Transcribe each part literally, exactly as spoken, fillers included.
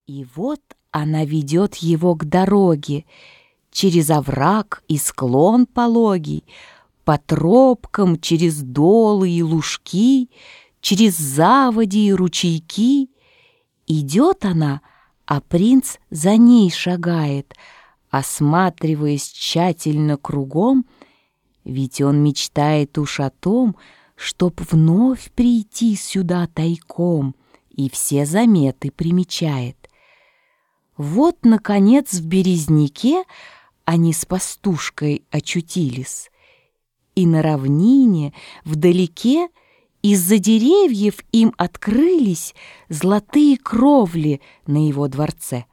И вот она ведет его к дороге, через овраг и склон пологий, по тропкам, через долы и лужки, через заводи и ручейки. Идет она, а принц за ней шагает, осматриваясь тщательно кругом, ведь он мечтает уж о том, чтоб вновь прийти сюда тайком, и все заметы примечает. Вот, наконец, в березняке они с пастушкой очутились, и на равнине вдалеке из-за деревьев им открылись золотые кровли на его дворце.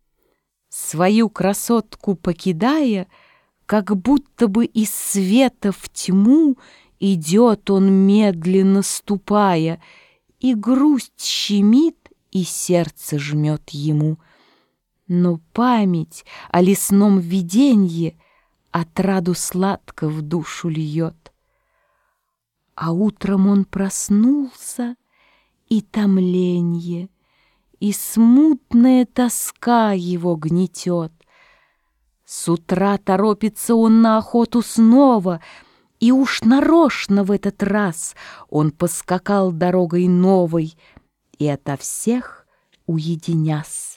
Свою красотку покидая, как будто бы из света в тьму, идет он, медленно ступая, и грусть щемит, и сердце жмет ему. Но память о лесном виденье отраду сладко в душу льет. А утром он проснулся, и томленье, и смутная тоска его гнетет. С утра торопится он на охоту снова, и уж нарочно в этот раз он поскакал дорогой новой и ото всех уединясь.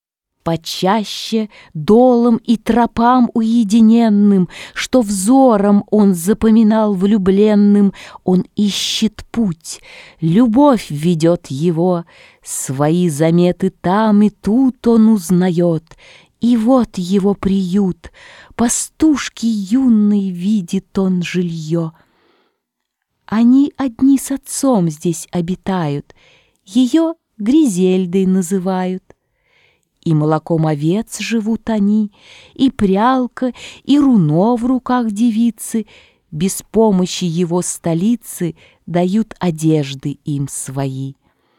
Почаще долам и тропам уединенным, что взором он запоминал влюбленным, он ищет путь, любовь ведет его, свои заметы там и тут он узнает, и вот его приют, пастушки юной видит он жилье. Они одни с отцом здесь обитают, ее Гризельдой называют. И молоком овец живут они, и прялка, и руно в руках девицы, без помощи его столицы дают одежды им свои.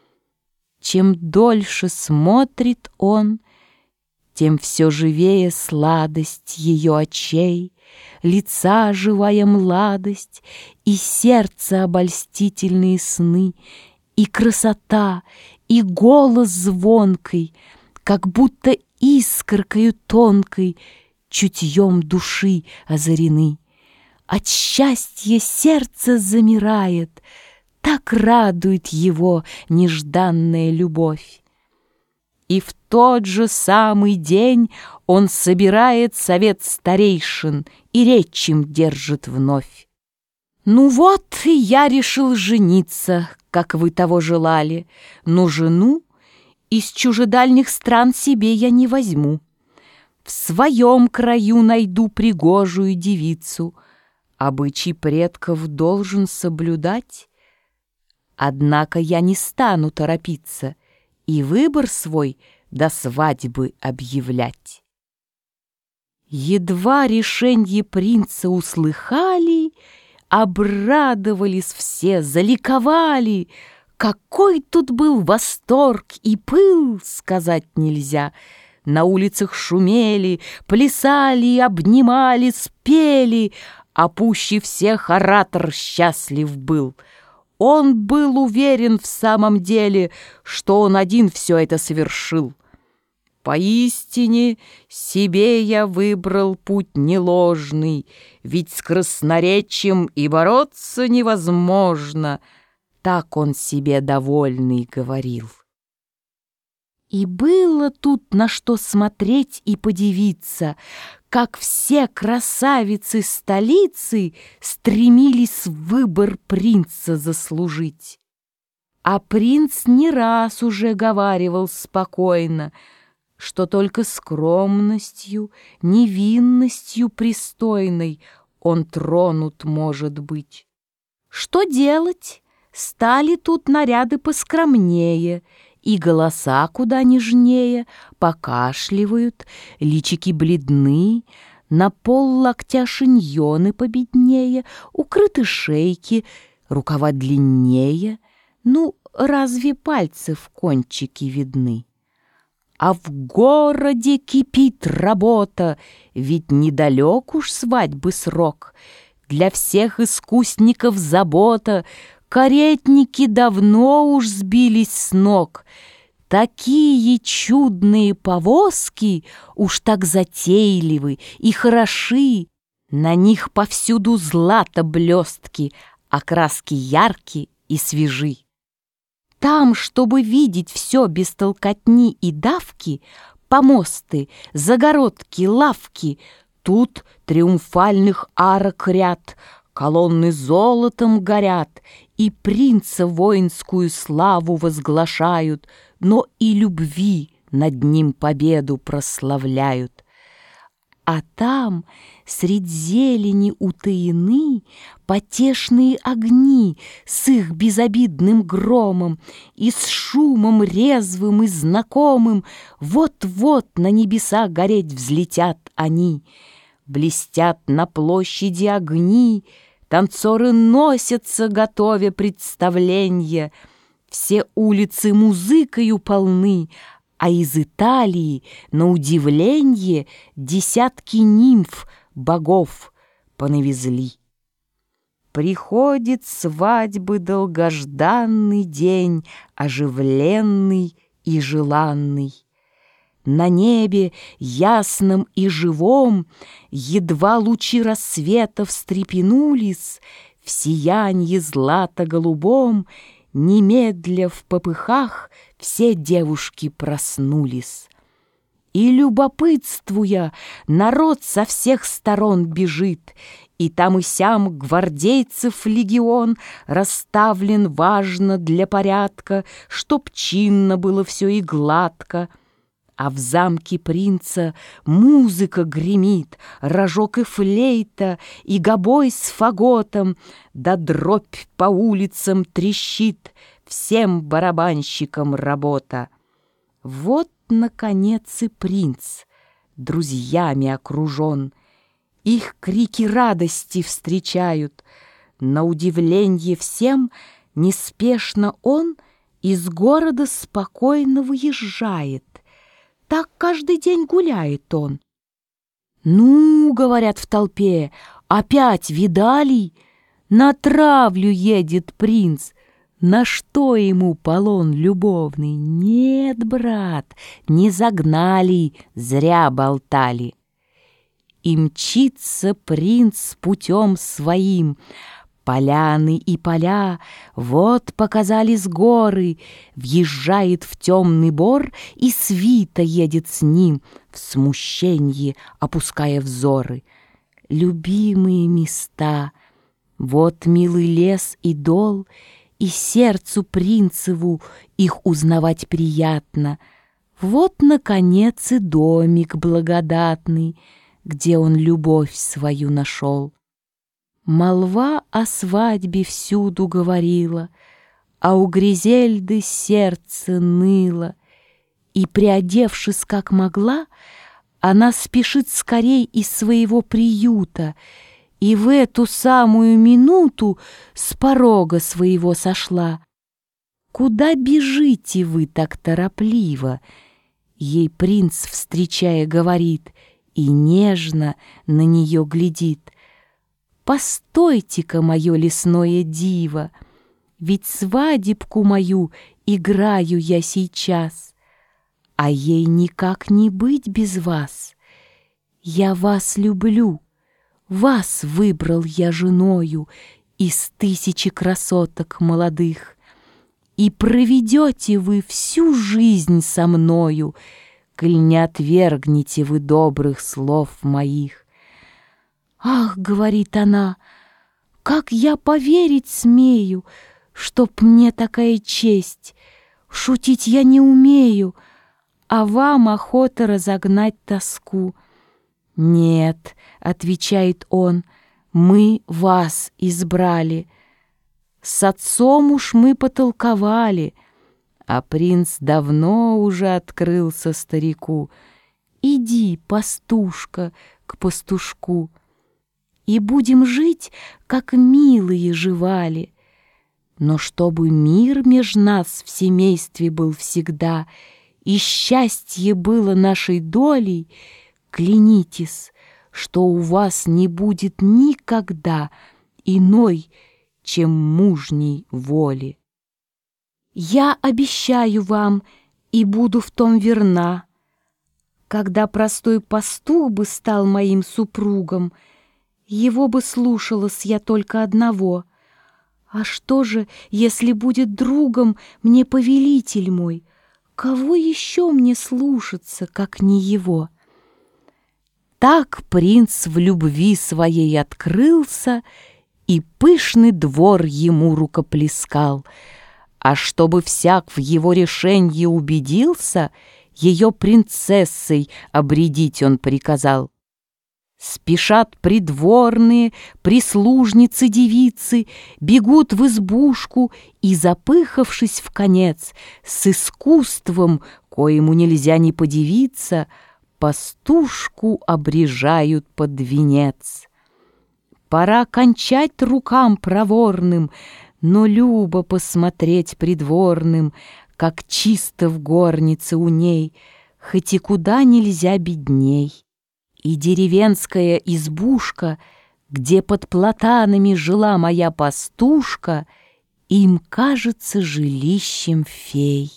Чем дольше смотрит он, тем все живее сладость ее очей, лица живая младость, и сердце обольстительные сны, и красота, и голос звонкий, как будто искоркою тонкой, чутьем души озарены. От счастья сердце замирает, так радует его нежданная любовь. И в тот же самый день он собирает совет старейшин и речь им держит вновь. «Ну вот, и я решил жениться, как вы того желали, но жену из чужедальних стран себе я не возьму. В своем краю найду пригожую девицу, обычай предков должен соблюдать. Однако я не стану торопиться и выбор свой до свадьбы объявлять». Едва решенье принца услыхали, обрадовались все, заликовали. Какой тут был восторг и пыл, сказать нельзя. На улицах шумели, плясали, обнимали, спели, а пуще всех оратор счастлив был. Он был уверен в самом деле, что он один все это совершил. «Поистине себе я выбрал путь неложный, ведь с красноречием и бороться невозможно». Так он себе довольный говорил. И было тут на что смотреть и подивиться, как все красавицы столицы стремились выбор принца заслужить. А принц не раз уже говаривал спокойно, что только скромностью, невинностью пристойной он тронут может быть. Что делать? Стали тут наряды поскромнее, и голоса куда нежнее, покашливают, личики бледны, на пол локтя шиньоны победнее, укрыты шейки, рукава длиннее, ну, разве пальцы в кончике видны? А в городе кипит работа, ведь недалек уж свадьбы срок, для всех искусников забота. Каретники давно уж сбились с ног, Такие чудные повозки, уж так затейливы и хороши, на них повсюду злато блестки, а краски яркие и свежи. Там, чтобы видеть все без толкотни и давки, помосты, загородки, лавки, тут триумфальных арок ряд, колонны золотом горят, и принца воинскую славу возглашают, но и любви над ним победу прославляют. А там, средь зелени утаены, потешные огни с их безобидным громом и с шумом резвым и знакомым вот-вот на небеса гореть взлетят они. Блестят на площади огни, танцоры носятся, готовя представленье. Все улицы музыкою полны, а из Италии, на удивленье, десятки нимф, богов понавезли. Приходит свадьбы долгожданный день, оживленный и желанный. На небе ясном и живом едва лучи рассвета встрепенулись, в сиянье злато-голубом немедля в попыхах все девушки проснулись. И, любопытствуя, народ со всех сторон бежит, и там и сям гвардейцев легион расставлен важно для порядка, чтоб чинно было все и гладко. А в замке принца музыка гремит, рожок и флейта, и гобой с фаготом, да дробь по улицам трещит, всем барабанщикам работа. Вот, наконец, и принц, друзьями окружен, их крики радости встречают. На удивленье всем неспешно он из города спокойно выезжает. Так каждый день гуляет он. «Ну, — говорят в толпе, — опять видали? На травлю едет принц. На что ему полон любовный? Нет, брат, не загнали, зря болтали». И мчится принц путем своим. Поляны и поля, вот показались горы, въезжает в темный бор, и свита едет с ним, в смущенье опуская взоры. Любимые места, вот милый лес и дол, и сердцу принцеву их узнавать приятно. Вот, наконец, и домик благодатный, где он любовь свою нашел. Молва о свадьбе всюду говорила, а у Гризельды сердце ныло, и, приодевшись как могла, она спешит скорей из своего приюта, и в эту самую минуту с порога своего сошла. «Куда бежите вы так торопливо?» Ей принц, встречая, говорит, и нежно на нее глядит. «Постойте-ка, мое лесное диво, ведь свадебку мою играю я сейчас, а ей никак не быть без вас. Я вас люблю, вас выбрал я женою из тысячи красоток молодых, и проведете вы всю жизнь со мною, коль не отвергнете вы добрых слов моих». «Ах, — говорит она, — как я поверить смею, чтоб мне такая честь! Шутить я не умею, а вам охота разогнать тоску». «Нет, — отвечает он, — мы вас избрали. С отцом уж мы потолковали, а принц давно уже открылся старику. Иди, пастушка, к пастушку, и будем жить, как милые живали. Но чтобы мир меж нас в семействе был всегда, и счастье было нашей долей, клянитесь, что у вас не будет никогда иной, чем мужней воли. «Я обещаю вам, и буду в том верна. Когда простой пастух бы стал моим супругом, его бы слушалась я только одного. А что же, если будет другом мне повелитель мой? Кого еще мне слушаться, как не его? Так принц в любви своей открылся, и пышный двор ему рукоплескал. А чтобы всяк в его решенье убедился, ее принцессой обрядить он приказал. Спешат придворные, прислужницы-девицы, бегут в избушку и, запыхавшись вконец, с искусством, коему нельзя не подивиться, пастушку обрежают под венец. Пора кончать рукам проворным, но любо посмотреть придворным, как чисто в горнице у ней, хоть и куда нельзя бедней. И деревенская избушка, где под платанами жила моя пастушка, им кажется жилищем фей.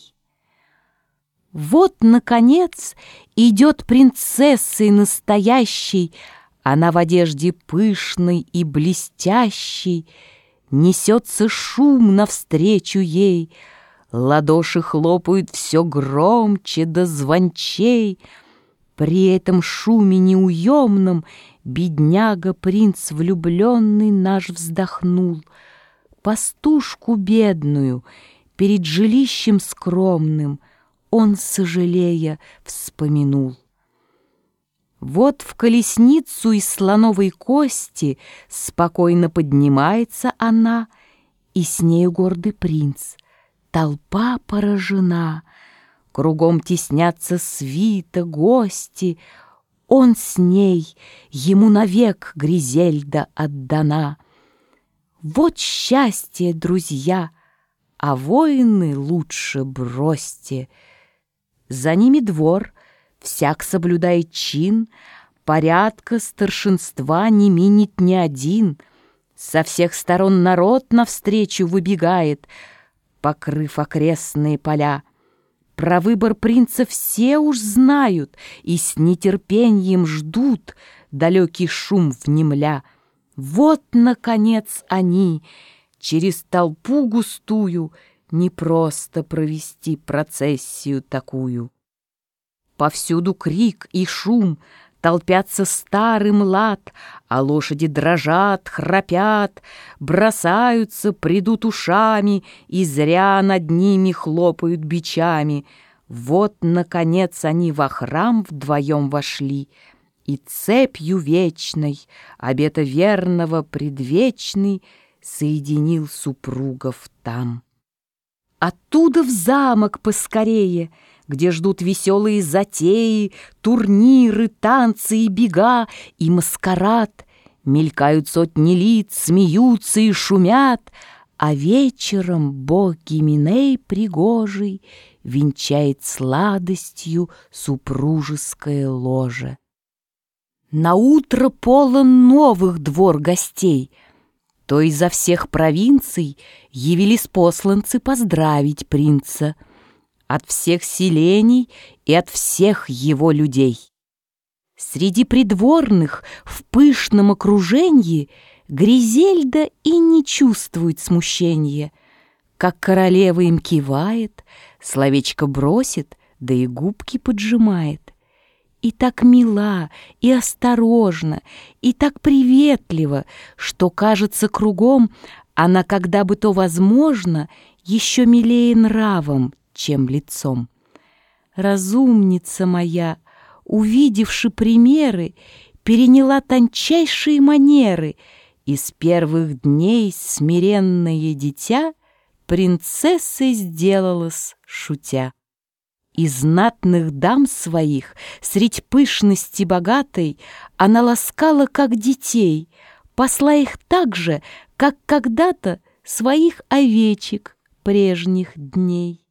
Вот, наконец, идет принцессой настоящей, она в одежде пышной и блестящей, несется шум навстречу ей, ладоши хлопают все громче да звончей. При этом шуме неуемном бедняга принц влюбленный наш вздохнул. Пастушку бедную перед жилищем скромным он, сожалея, вспомянул. Вот в колесницу из слоновой кости спокойно поднимается она, и с нею гордый принц. Толпа поражена, кругом теснятся свита, гости. Он с ней, ему навек Гризельда отдана. Вот счастье, друзья, а воины лучше бросьте. За ними двор, всяк соблюдает чин, порядка старшинства не минит ни один. Со всех сторон народ навстречу выбегает, покрыв окрестные поля. Про выбор принца все уж знают и с нетерпением ждут, далекий шум внемля. Вот, наконец, они, через толпу густую, не просто провести процессию такую. Повсюду крик и шум, толпятся старый млад, а лошади дрожат, храпят, бросаются, придут ушами и зря над ними хлопают бичами. Вот, наконец, они во храм вдвоем вошли, и цепью вечной, обета верного предвечный, соединил супругов там. Оттуда в замок поскорее, где ждут веселые затеи, турниры, танцы и бега, и маскарад. Мелькают сотни лиц, смеются и шумят, а вечером бог Гименей пригожий венчает сладостью супружеское ложе. Наутро полон новых двор гостей, то изо всех провинций явились посланцы поздравить принца, от всех селений и от всех его людей. Среди придворных в пышном окружении Гризельда и не чувствует смущения, как королева им кивает, словечко бросит, да и губки поджимает. И так мила, и осторожна, и так приветлива, что, кажется, кругом она, когда бы то возможно, еще милее нравом, чем лицом. Разумница моя, увидевши примеры, переняла тончайшие манеры, и с первых дней смиренное дитя принцессой сделалась, шутя. Из знатных дам своих, средь пышности богатой, она ласкала, как детей, пасла их так же, как когда-то своих овечек прежних дней.